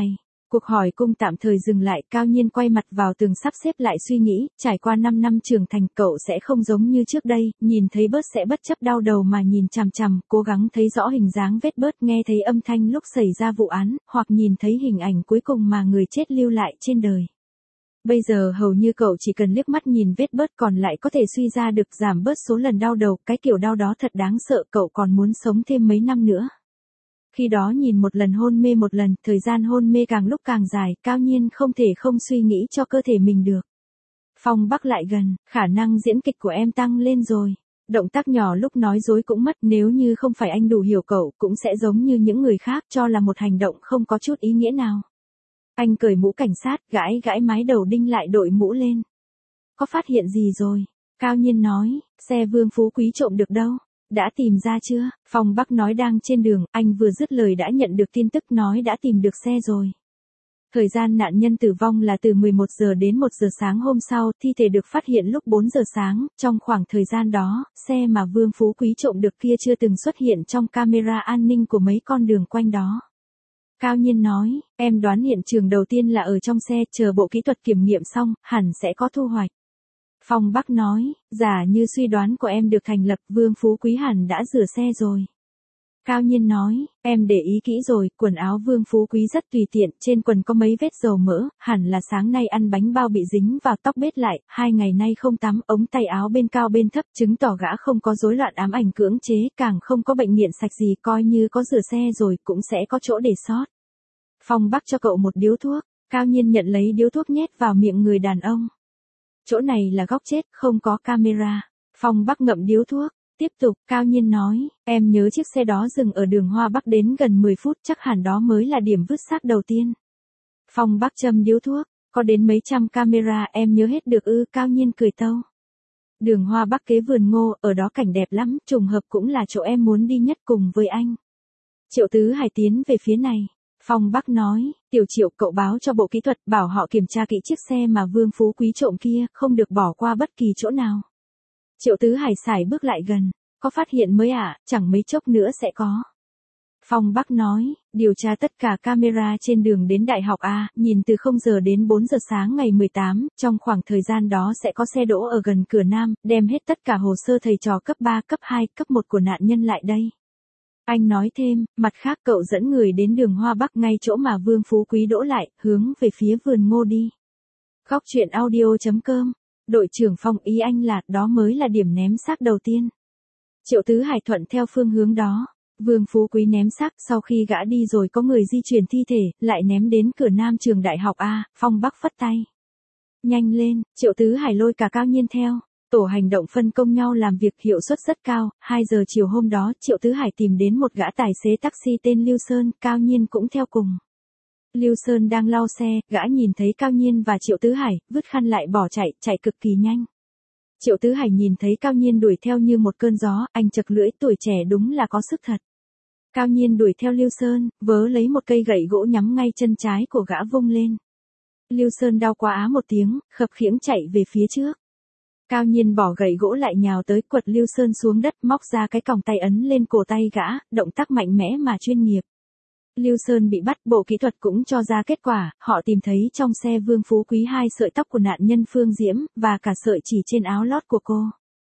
Cuộc hỏi cung tạm thời dừng lại, Cao Nhiên quay mặt vào tường sắp xếp lại suy nghĩ, trải qua năm năm trưởng thành cậu sẽ không giống như trước đây, nhìn thấy bớt sẽ bất chấp đau đầu mà nhìn chằm chằm, cố gắng thấy rõ hình dáng vết bớt, nghe thấy âm thanh lúc xảy ra vụ án, hoặc nhìn thấy hình ảnh cuối cùng mà người chết lưu lại trên đời. Bây giờ hầu như cậu chỉ cần liếc mắt nhìn vết bớt còn lại có thể suy ra được giảm bớt số lần đau đầu, cái kiểu đau đó thật đáng sợ, cậu còn muốn sống thêm mấy năm nữa. Khi đó nhìn một lần hôn mê một lần, thời gian hôn mê càng lúc càng dài, Cao Nhiên không thể không suy nghĩ cho cơ thể mình được. Phong Bắc lại gần, khả năng diễn kịch của em tăng lên rồi. Động tác nhỏ lúc nói dối cũng mất, nếu như không phải anh đủ hiểu cậu, cũng sẽ giống như những người khác cho là một hành động không có chút ý nghĩa nào. Anh cởi mũ cảnh sát, gãi gãi mái đầu đinh lại đội mũ lên. Có phát hiện gì rồi? Cao Nhiên nói, xe Vương Phú Quý trộm được đâu? Đã tìm ra chưa? Phong Bắc nói đang trên đường, anh vừa dứt lời đã nhận được tin tức nói đã tìm được xe rồi. Thời gian nạn nhân tử vong là từ mười một giờ đến một giờ sáng hôm sau, thi thể được phát hiện lúc bốn giờ sáng, trong khoảng thời gian đó, xe mà Vương Phú Quý trộm được kia chưa từng xuất hiện trong camera an ninh của mấy con đường quanh đó. Cao Nhiên nói, em đoán hiện trường đầu tiên là ở trong xe, chờ bộ kỹ thuật kiểm nghiệm xong, hẳn sẽ có thu hoạch. Phong Bắc nói, giả như suy đoán của em được thành lập, Vương Phú Quý hẳn đã rửa xe rồi. Cao Nhiên nói, em để ý kỹ rồi, quần áo Vương Phú Quý rất tùy tiện, trên quần có mấy vết dầu mỡ, hẳn là sáng nay ăn bánh bao bị dính vào tóc bết lại, hai ngày nay không tắm, ống tay áo bên cao bên thấp, chứng tỏ gã không có rối loạn ám ảnh cưỡng chế, càng không có bệnh nghiện sạch gì, coi như có rửa xe rồi, cũng sẽ có chỗ để sót. Phong Bắc cho cậu một điếu thuốc, Cao Nhiên nhận lấy điếu thuốc nhét vào miệng người đàn ông. Chỗ này là góc chết, không có camera. Phong Bắc ngậm điếu thuốc, tiếp tục, Cao Nhiên nói, em nhớ chiếc xe đó dừng ở đường Hoa Bắc đến gần mười phút, chắc hẳn đó mới là điểm vứt xác đầu tiên. Phong Bắc châm điếu thuốc, có đến mấy trăm camera em nhớ hết được ư? Cao Nhiên cười tâu. Đường Hoa Bắc kế vườn ngô, ở đó cảnh đẹp lắm, trùng hợp cũng là chỗ em muốn đi nhất cùng với anh. Triệu Tứ Hải tiến về phía này. Phong Bắc nói, Tiểu Triệu cậu báo cho bộ kỹ thuật bảo họ kiểm tra kỹ chiếc xe mà Vương Phú Quý trộm kia, không được bỏ qua bất kỳ chỗ nào. Triệu Tứ Hải sải bước lại gần, có phát hiện mới ạ, à? Chẳng mấy chốc nữa sẽ có. Phong Bắc nói, điều tra tất cả camera trên đường đến Đại học A, nhìn từ không giờ đến bốn giờ sáng ngày mười tám, trong khoảng thời gian đó sẽ có xe đỗ ở gần cửa Nam, đem hết tất cả hồ sơ thầy trò cấp ba, cấp hai, cấp một của nạn nhân lại đây. Anh nói thêm, mặt khác cậu dẫn người đến đường Hoa Bắc ngay chỗ mà Vương Phú Quý đỗ lại, hướng về phía vườn ngô đi. Góc truyện audio chấm com, đội trưởng Phong, ý anh là, đó mới là điểm ném xác đầu tiên. Triệu Tứ Hải thuận theo phương hướng đó. Vương Phú Quý ném xác, sau khi gã đi rồi có người di chuyển thi thể, lại ném đến cửa Nam trường Đại học A, Phong Bắc phất tay. Nhanh lên, Triệu Tứ Hải lôi cả Cao Nhiên theo. Tổ hành động phân công nhau làm việc hiệu suất rất cao, hai giờ chiều hôm đó Triệu Tứ Hải tìm đến một gã tài xế taxi tên Lưu Sơn, Cao Nhiên cũng theo cùng. Lưu Sơn đang lau xe, gã nhìn thấy Cao Nhiên và Triệu Tứ Hải, vứt khăn lại bỏ chạy, chạy cực kỳ nhanh. Triệu Tứ Hải nhìn thấy Cao Nhiên đuổi theo như một cơn gió, anh chật lưỡi, tuổi trẻ đúng là có sức thật. Cao Nhiên đuổi theo Lưu Sơn, vớ lấy một cây gậy gỗ nhắm ngay chân trái của gã vung lên. Lưu Sơn đau quá á một tiếng, khập khiễng chạy về phía trước. Cao Nhiên bỏ gậy gỗ lại nhào tới, quật Lưu Sơn xuống đất, móc ra cái còng tay ấn lên cổ tay gã, động tác mạnh mẽ mà chuyên nghiệp. Lưu Sơn bị bắt, bộ kỹ thuật cũng cho ra kết quả, họ tìm thấy trong xe Vương Phú Quý hai sợi tóc của nạn nhân Phương Diễm, và cả sợi chỉ trên áo lót của cô.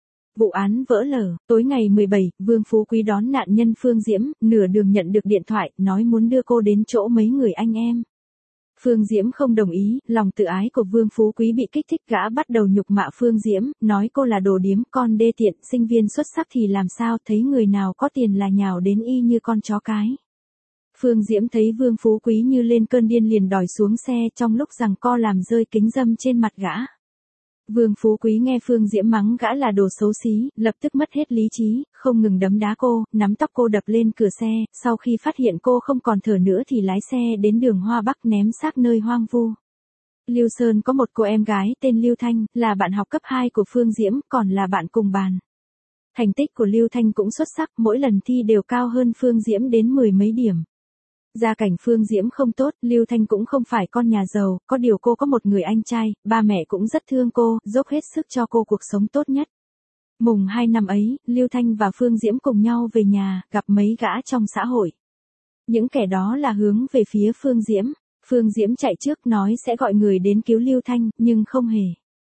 Vụ án vỡ lở, tối ngày mười bảy, Vương Phú Quý đón nạn nhân Phương Diễm, nửa đường nhận được điện thoại, nói muốn đưa cô đến chỗ mấy người anh em. Phương Diễm không đồng ý, lòng tự ái của Vương Phú Quý bị kích thích, gã bắt đầu nhục mạ Phương Diễm, nói cô là đồ điếm, con đê tiện, sinh viên xuất sắc thì làm sao, thấy người nào có tiền là nhào đến y như con chó cái. Phương Diễm thấy Vương Phú Quý như lên cơn điên liền đòi xuống xe, trong lúc giằng co làm rơi kính râm trên mặt gã. Vương Phú Quý nghe Phương Diễm mắng gã là đồ xấu xí, lập tức mất hết lý trí, không ngừng đấm đá cô, nắm tóc cô đập lên cửa xe, sau khi phát hiện cô không còn thở nữa thì lái xe đến đường Hoa Bắc ném xác nơi hoang vu. Lưu Sơn có một cô em gái tên Lưu Thanh, là bạn học cấp hai của Phương Diễm, còn là bạn cùng bàn. Thành tích của Lưu Thanh cũng xuất sắc, mỗi lần thi đều cao hơn Phương Diễm đến mười mấy điểm. Gia cảnh Phương Diễm không tốt, Lưu Thanh cũng không phải con nhà giàu, có điều cô có một người anh trai, ba mẹ cũng rất thương cô, dốc hết sức cho cô cuộc sống tốt nhất. Mùng hai năm ấy, Lưu Thanh và Phương Diễm cùng nhau về nhà, gặp mấy gã trong xã hội. Những kẻ đó là hướng về phía Phương Diễm. Phương Diễm chạy trước nói sẽ gọi người đến cứu Lưu Thanh, nhưng không hề.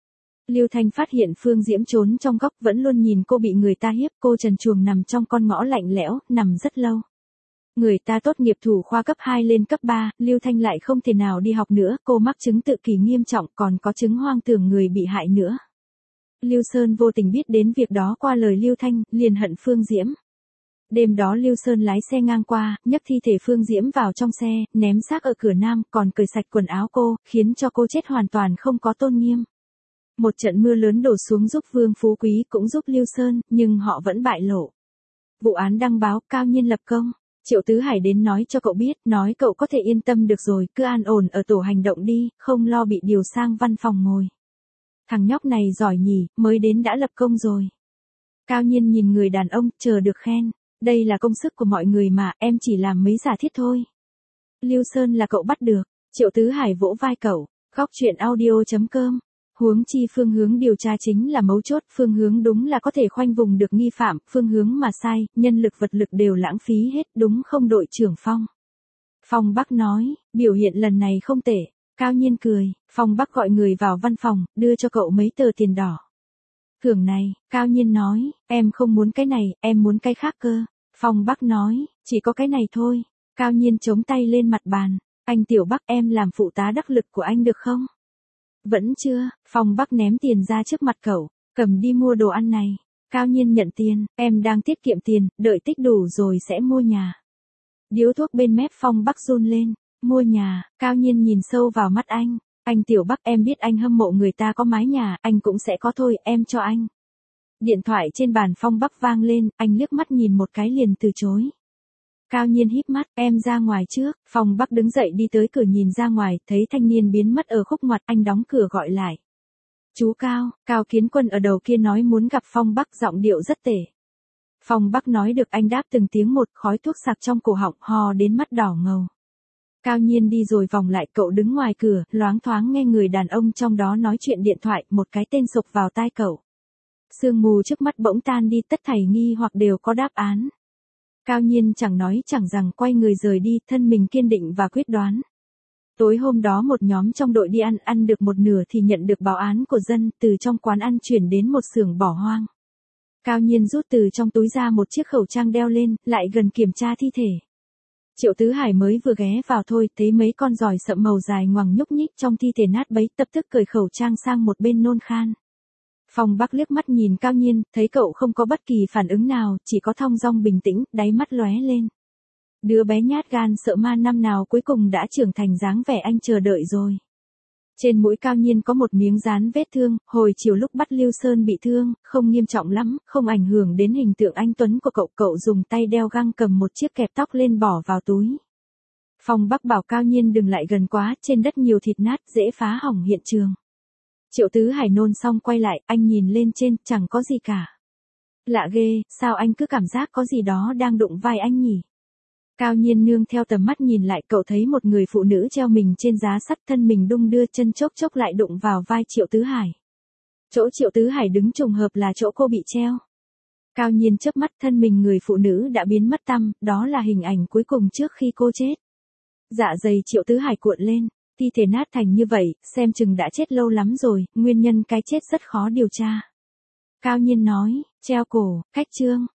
Lưu Thanh phát hiện Phương Diễm trốn trong góc vẫn luôn nhìn cô bị người ta hiếp, cô trần truồng nằm trong con ngõ lạnh lẽo, nằm rất lâu. Người ta tốt nghiệp thủ khoa cấp hai lên cấp ba, Lưu Thanh lại không thể nào đi học nữa, cô mắc chứng tự kỷ nghiêm trọng còn có chứng hoang tưởng người bị hại nữa. Lưu Sơn vô tình biết đến việc đó qua lời Lưu Thanh, liền hận Phương Diễm. Đêm đó Lưu Sơn lái xe ngang qua, nhấc thi thể Phương Diễm vào trong xe, ném xác ở cửa nam, còn cởi sạch quần áo cô, khiến cho cô chết hoàn toàn không có tôn nghiêm. Một trận mưa lớn đổ xuống giúp Vương Phú Quý cũng giúp Lưu Sơn, nhưng họ vẫn bại lộ. Vụ án đăng báo, Cao Nhiên lập công. Triệu Tứ Hải đến nói cho cậu biết, nói cậu có thể yên tâm được rồi, cứ an ổn ở tổ hành động đi, không lo bị điều sang văn phòng ngồi. Thằng nhóc này giỏi nhỉ, mới đến đã lập công rồi. Cao Nhiên nhìn người đàn ông, chờ được khen. Đây là công sức của mọi người mà, em chỉ làm mấy giả thiết thôi. Lưu Sơn là cậu bắt được. Triệu Tứ Hải vỗ vai cậu. Góc chuyện audio chấm com. Huống chi phương hướng điều tra chính là mấu chốt, phương hướng đúng là có thể khoanh vùng được nghi phạm, phương hướng mà sai, nhân lực vật lực đều lãng phí hết, đúng không đội trưởng Phong? Phong Bắc nói, biểu hiện lần này không tệ. Cao Nhiên cười, Phong Bắc gọi người vào văn phòng, đưa cho cậu mấy tờ tiền đỏ. Thưởng này, Cao Nhiên nói, em không muốn cái này, em muốn cái khác cơ. Phong Bắc nói, chỉ có cái này thôi. Cao Nhiên chống tay lên mặt bàn, anh Tiểu Bắc em làm phụ tá đắc lực của anh được không? Vẫn chưa, Phong Bắc ném tiền ra trước mặt cậu, cầm đi mua đồ ăn này. Cao Nhiên nhận tiền, em đang tiết kiệm tiền, đợi tích đủ rồi sẽ mua nhà. Điếu thuốc bên mép Phong Bắc run lên, mua nhà, Cao Nhiên nhìn sâu vào mắt anh. Anh Tiểu Bắc em biết anh hâm mộ người ta có mái nhà, anh cũng sẽ có thôi, em cho anh. Điện thoại trên bàn Phong Bắc vang lên, anh liếc mắt nhìn một cái liền từ chối. Cao Nhiên híp mắt, em ra ngoài trước. Phong Bắc đứng dậy đi tới cửa nhìn ra ngoài, thấy thanh niên biến mất ở khúc ngoặt, anh đóng cửa gọi lại. Chú Cao, Cao Kiến Quân ở đầu kia nói muốn gặp Phong Bắc, giọng điệu rất tệ. Phong Bắc nói được anh đáp từng tiếng một, khói thuốc sặc trong cổ họng, hò đến mắt đỏ ngầu. Cao Nhiên đi rồi vòng lại, cậu đứng ngoài cửa, loáng thoáng nghe người đàn ông trong đó nói chuyện điện thoại, một cái tên sộc vào tai cậu. Sương mù trước mắt bỗng tan đi, tất thảy nghi hoặc đều có đáp án. Cao Nhiên chẳng nói chẳng rằng quay người rời đi, thân mình kiên định và quyết đoán. Tối hôm đó một nhóm trong đội đi ăn, ăn được một nửa thì nhận được báo án của dân, từ trong quán ăn chuyển đến một xưởng bỏ hoang. Cao Nhiên rút từ trong túi ra một chiếc khẩu trang đeo lên, lại gần kiểm tra thi thể. Triệu Tứ Hải mới vừa ghé vào thôi, thấy mấy con giòi sậm màu dài ngoằng nhúc nhích trong thi thể nát bấy, tập tức cởi khẩu trang sang một bên nôn khan. Phong Bắc liếc mắt nhìn Cao Nhiên, thấy cậu không có bất kỳ phản ứng nào, chỉ có thong dong bình tĩnh, đáy mắt lóe lên. Đứa bé nhát gan sợ ma năm nào cuối cùng đã trưởng thành dáng vẻ anh chờ đợi rồi. Trên mũi Cao Nhiên có một miếng dán vết thương, hồi chiều lúc bắt Lưu Sơn bị thương, không nghiêm trọng lắm, không ảnh hưởng đến hình tượng anh tuấn của cậu. Cậu dùng tay đeo găng cầm một chiếc kẹp tóc lên bỏ vào túi. Phong Bắc bảo Cao Nhiên đừng lại gần quá, trên đất nhiều thịt nát, dễ phá hỏng hiện trường. Triệu Tứ Hải nôn xong quay lại, anh nhìn lên trên, chẳng có gì cả. Lạ ghê, sao anh cứ cảm giác có gì đó đang đụng vai anh nhỉ? Cao Nhiên nương theo tầm mắt nhìn lại, cậu thấy một người phụ nữ treo mình trên giá sắt, thân mình đung đưa, chân chốc chốc lại đụng vào vai Triệu Tứ Hải. Chỗ Triệu Tứ Hải đứng trùng hợp là chỗ cô bị treo. Cao Nhiên chớp mắt, thân mình người phụ nữ đã biến mất tăm, đó là hình ảnh cuối cùng trước khi cô chết. Dạ dày Triệu Tứ Hải cuộn lên, thi thể nát thành như vậy, xem chừng đã chết lâu lắm rồi, nguyên nhân cái chết rất khó điều tra. Cao Nhiên nói, treo cổ, cách trương,